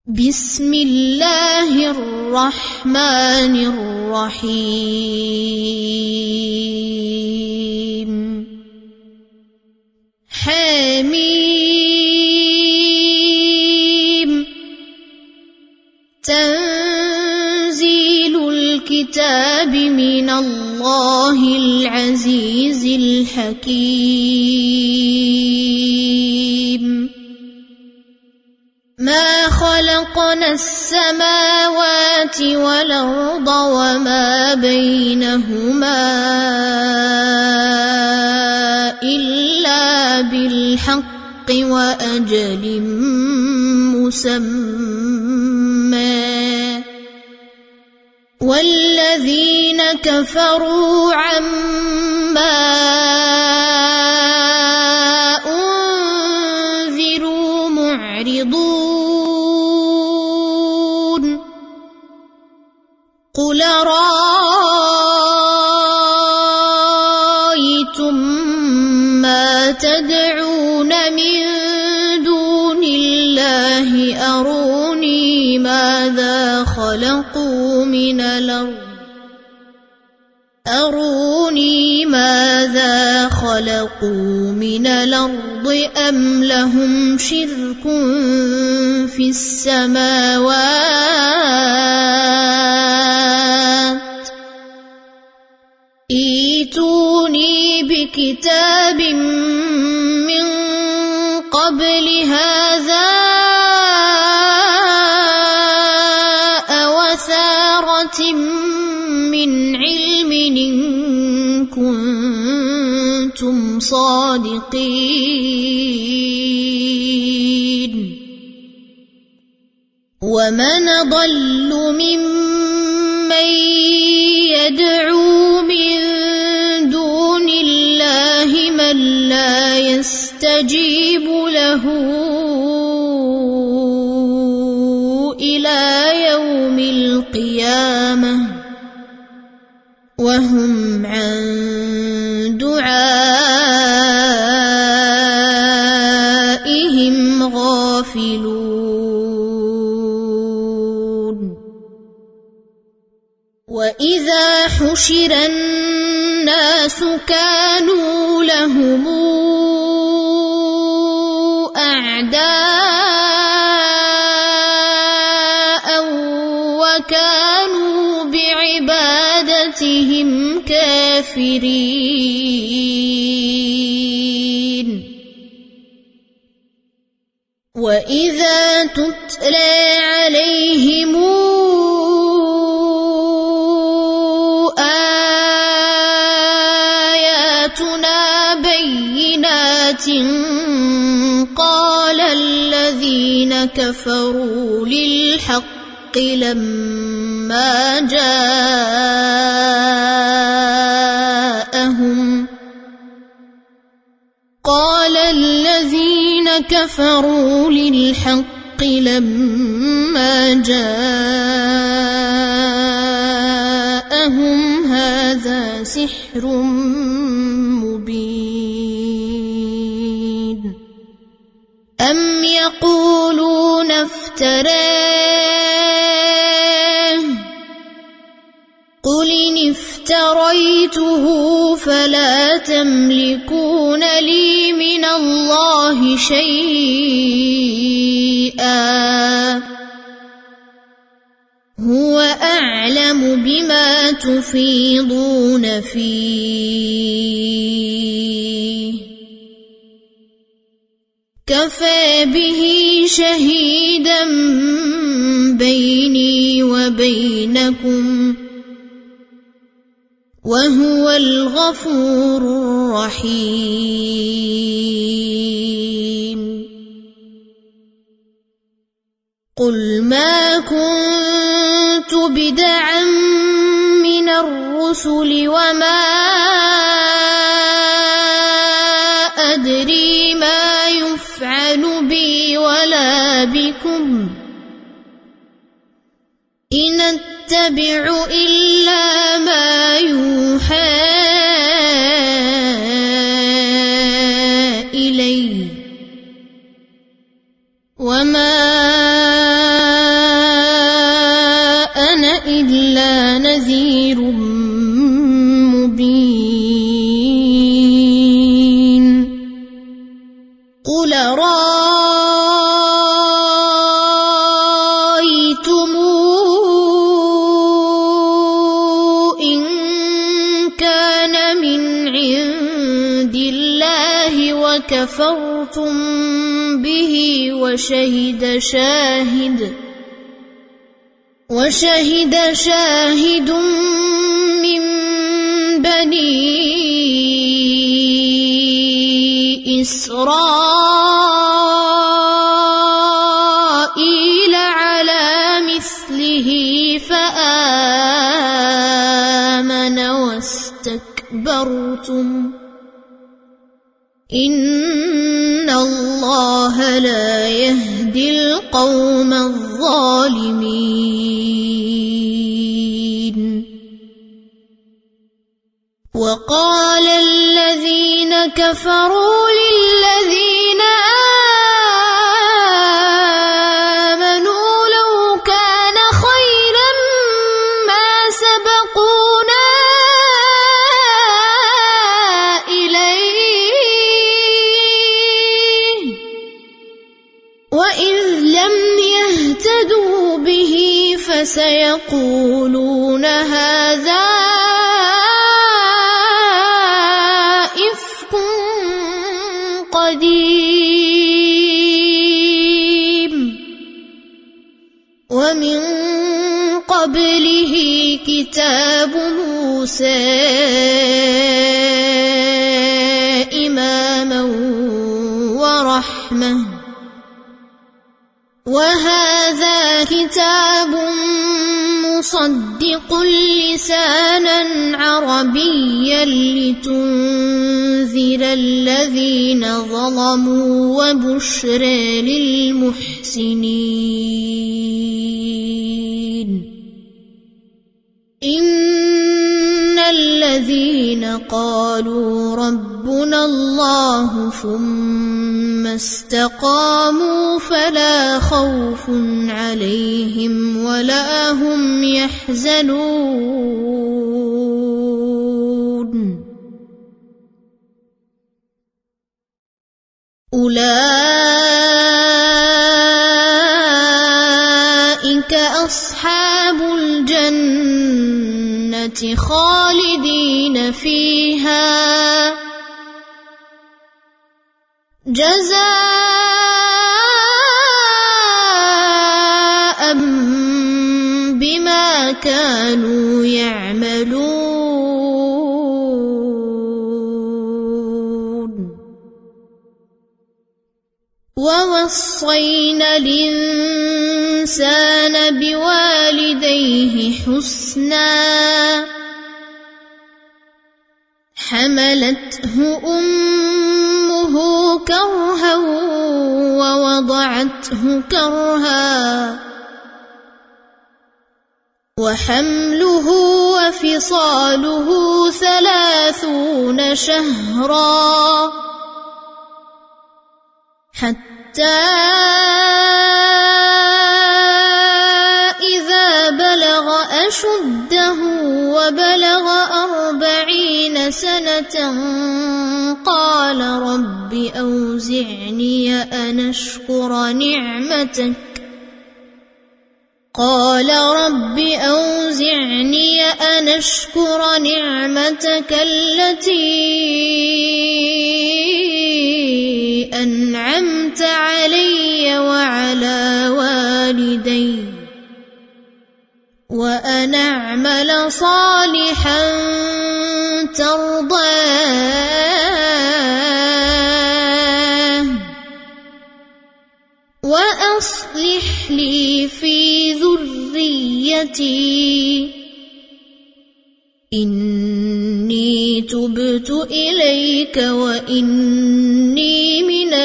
بسم الله الرحمن الرحيم حميم تنزيل الكتاب من الله العزيز الحكيم ما خلقنا السماوات والأرض وما بينهما إلا بالحق وأجل مسمى والذين كفروا عما أنذروا معرضون قل رأيتم ما تدعون من دون الله أروني ماذا خلقوا من الأرض أم لهم شرك في السماوات ائتوني بكتاب من قبل هذا أو أثارة من علم إن كنتم صادقين ومن ضل ممن يدعو من دون الله من لا يستجيب له إلى يوم القيامة وهم عن دعائهم غافلون وإذا حشر الناس كانوا لهم أعداء وكانوا بعبادتهم كافرين وإذا تتلى عليهم آياتنا بينات قال الذين كفروا للحق لما جاءهم هذا سحر مبين أم يقولون افتراه قل إن افتريته فلا تملكون لي من الله شيئا هو أعلم بما تفيضون فيه كفى به شهيدا بيني وبينكم وهو الغفور الرحيم قل ما كنت بدعا من الرسل وما أدري ما يفعل بي ولا بكم إن أتبع إلا ما يوحى إلي وما إلا نذير مبين قل رأيتم إن كان من عند الله وكفرتم به وشهد شاهد من بني إسرائيل على مثله فآمن واستكبرتم إن الله لا يهدي القوم الظالمين وقال الذين كفروا للذين آمنوا لو كان خيرا ما سبقونا إليه وإذ لم يهتدوا به فسيقولون هذا ومن قبله كتاب موسى إماما ورحمة وهذا كتاب مصدق لسانا عربيا لتنذر الذين ظلموا وبشرى للمحسنين إن الذين قالوا ربنا الله ثم استقاموا فلا خوف عليهم ولا هم يحزنون أولئك أصحاب الجنة خالدين فيها جزاء بما كانوا يعملون ووصينا الإنسان بوالديه حسنا حملته أمه كرها ووضعته كرها وحمله وفصاله 30 شهرا حتى إذا بلغ أشده وبلغ 40 سنة قال رب أوزعني أن أشكر نعمتك التي أنعمت علي وعلى والدي وأن أعمل صالحا ترضاه وأصلح لي في ذريتي إني تبت إليك وإني من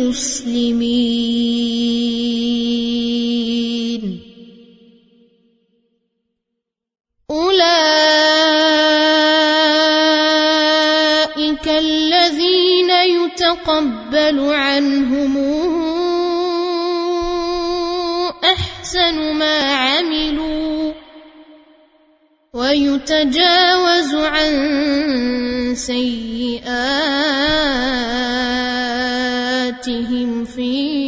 المسلمين أولئك الذين يتقبل عنهم أحسن ما عملوا ويتجاوز عن سيئاتهم في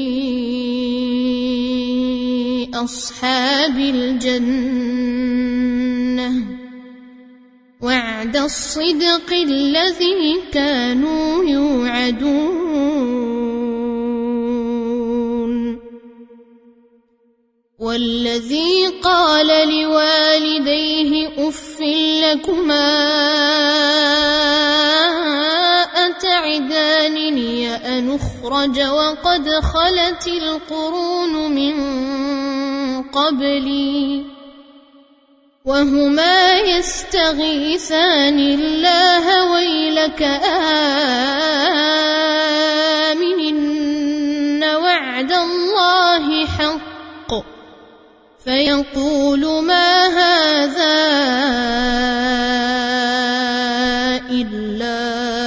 أصحاب الجنة وعد الصدق الذي كانوا يوعدون. والذي قال لوالديه أف لكما أتعدانني أن أخرج وقد خلت القرون من قبلي وهما يستغيثان الله ويلك آمن إن وعد الله حق فيقول ما هذا إلا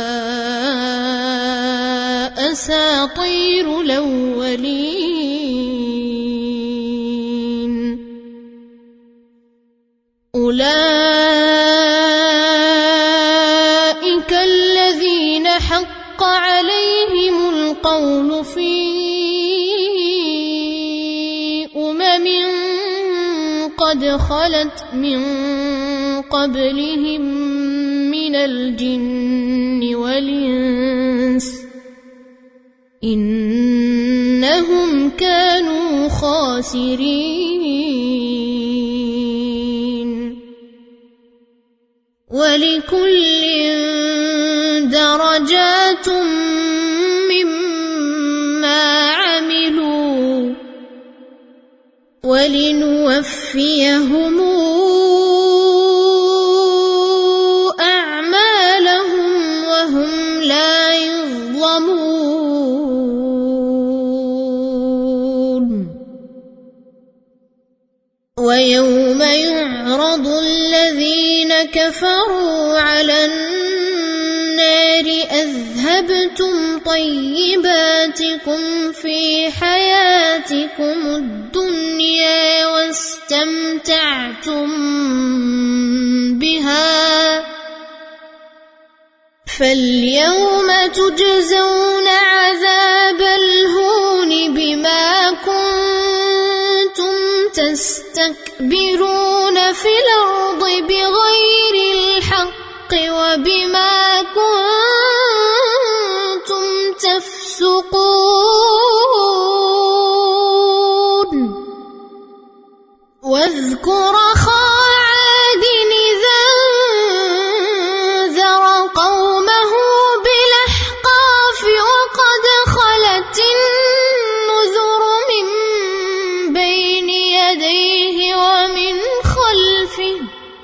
أساطير الأولين. أولئك الذين حق عليهم القول في قد خلت من قبلهم من الجن والإنس إنهم كانوا خاسرين. ولكل درجات مما عملوا ولنوفيهم أعمالهم وهم لا يظلمون. ويوم يعرض الذين كفروا على النار أذهبتم طيباتكم في حياتكم الدنيا واستمتعتم بها فاليوم تجزون عذاب الهون بما كنتم تستكبرون في الأرض بغير الحق وبما كنتم تفسقون. واذكر عاد إذا أنذر قومه بالأحقاف وقد خلت النذر من بين يديه ومن خلفه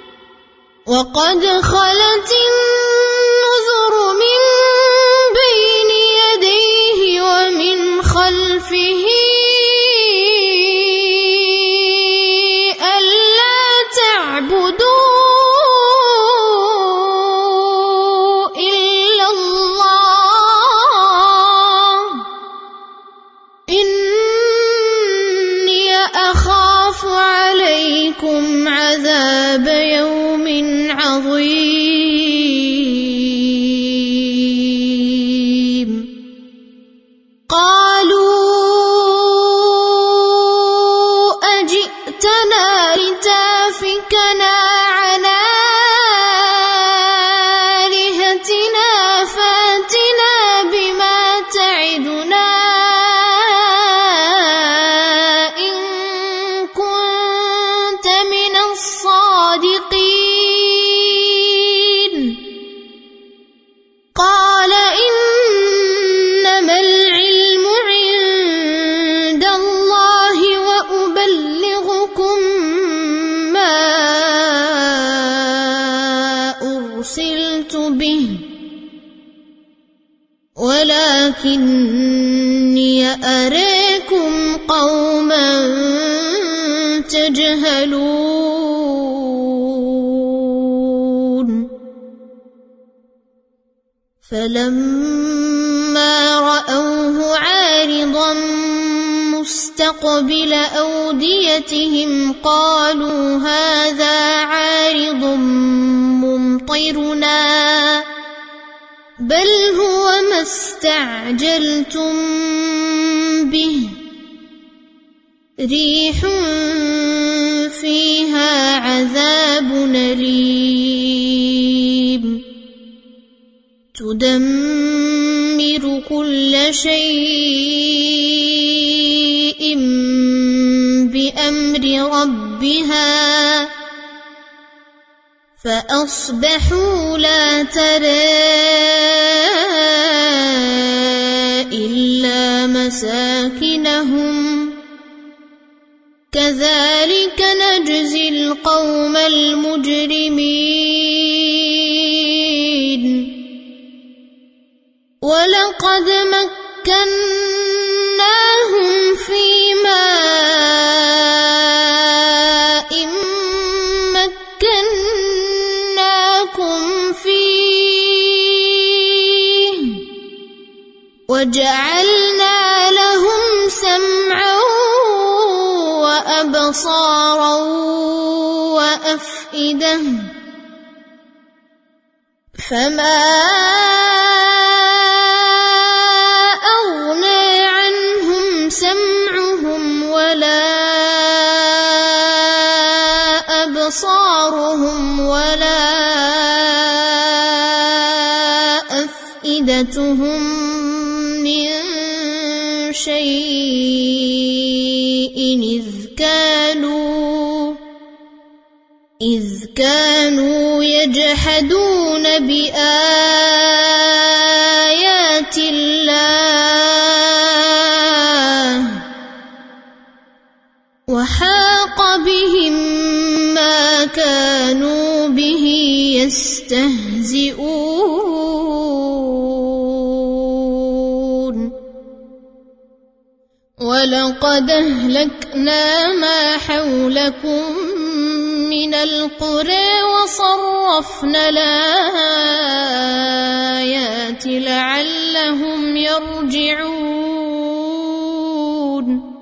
ألا تعبدوا إلا الله إني أخاف عليكم عذاب يوم عظيم. قالوا أجئتنا لتافكنا عن آلهتنا فاتنا بما تعدنا إن كنت من الصادقين. قال إنما العلم عند الله وأبلغكم ما أرسلت به ولكني أراكم قوما تجهلون. فلما رأوه عارضا مستقبل مستقبل أوديتهم قالوا هذا عارض ممطرنا بل هو ما استعجلتم به ريح فيها عذاب أليم تدمر كل شيء بأمر ربها فأصبحوا لا ترى إلا مساكنهم كذلك نجزي القوم المجرمين ولقد مكناهم في ماء مكناكم فيه وجعلنا لهم سمعا وأبصارا وأفئدة فما أغنى عنهم سمعهم ولا أبصارهم ولا أفئدتهم من شيء إذ كانوا يجحدون بآيات الله وحاق بهم ما كانوا به يستهزئون ولقد أهلكنا ما حولكم من القرى وصرفنا الآيات لعلهم يرجعون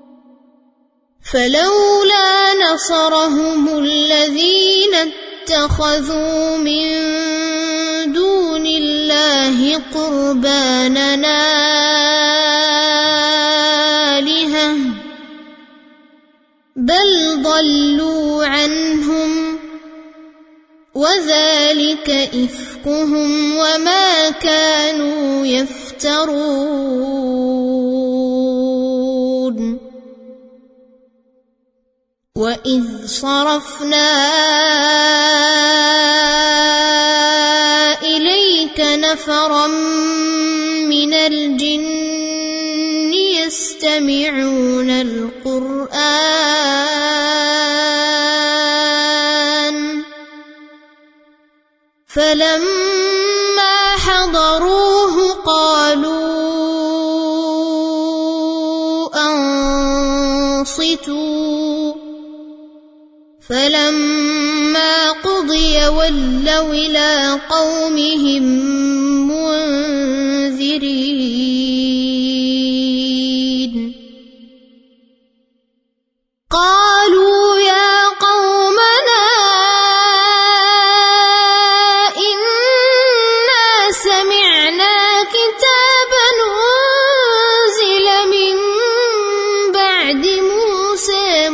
فلولا نصرهم الذين اتخذوا من دون الله قربانا آلهة بل ضلوا عنهم وذلك إفكهم وما كانوا يفترون وإذ صرفنا إليك نفرا من الجن يستمعون القرآن فلما حضروه قالوا أنصتوا فلما قضي ولوا إلى قومهم منذرين قالوا يا قومنا إنا سمعنا كتابا أنزل من بعد موسى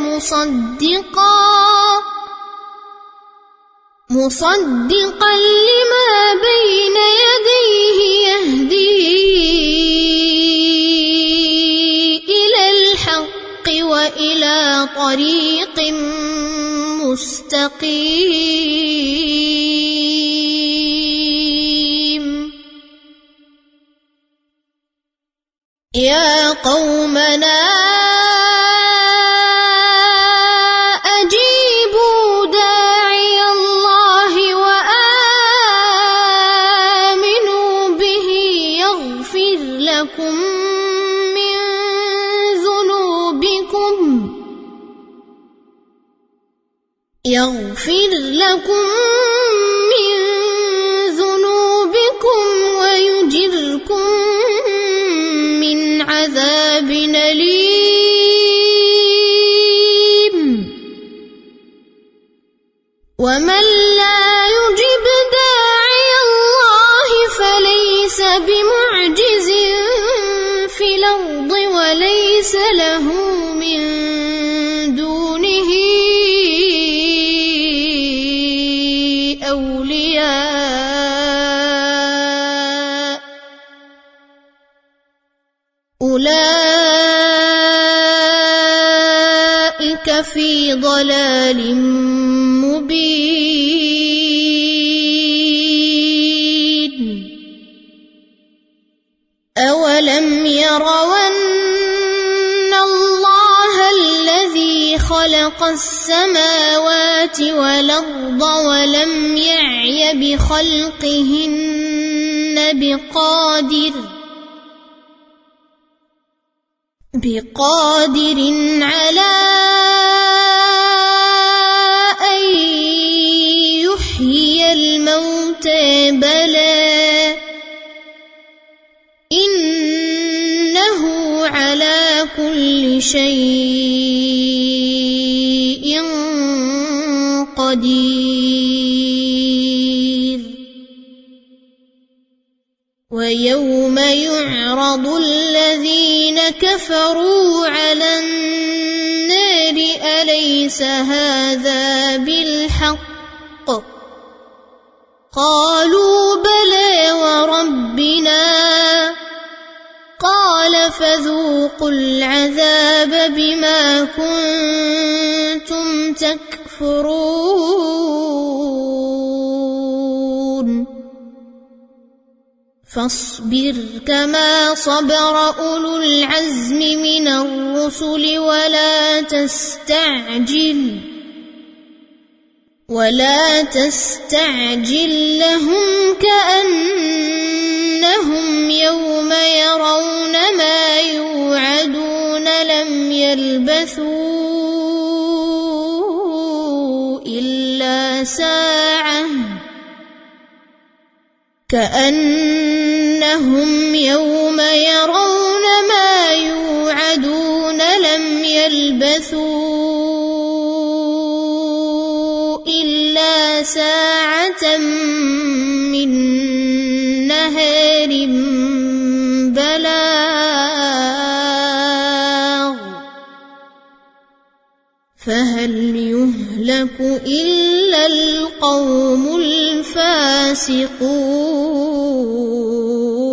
مصدقا لما بين يديه يهدي إلى الحق وإلى طريق مستقيم يا قومنا يغفر لكم من ذنوبكم ويجركم من عذاب أليم ومن لا يجب داعي الله فليس بمعجز في الأرض وليس له من دونه أولياء أولئك في ضلال مبين أولم يروا أن الله الذي خلق السماوات والأرض ولم يعي بخلقهن بقادر على أن يحيي الموتى بلى إنه على كل شيء قدير ويوم يعرض الذين كفروا على النار أليس هذا بالحق قالوا بلى وربنا قال فذوقوا العذاب بما كنتم تكفرون فاصبر كما صبر أولو العزم من الرسل ولا تستعجل لهم كأنهم يوم يرون ما يوعدون لم يلبثوا إلا ساعة كأنهم يوم يرون ما يوعدون لم يلبثوا إلا ساعة من نهار بلاغ فهل يهلك إلا القوم الفاسقون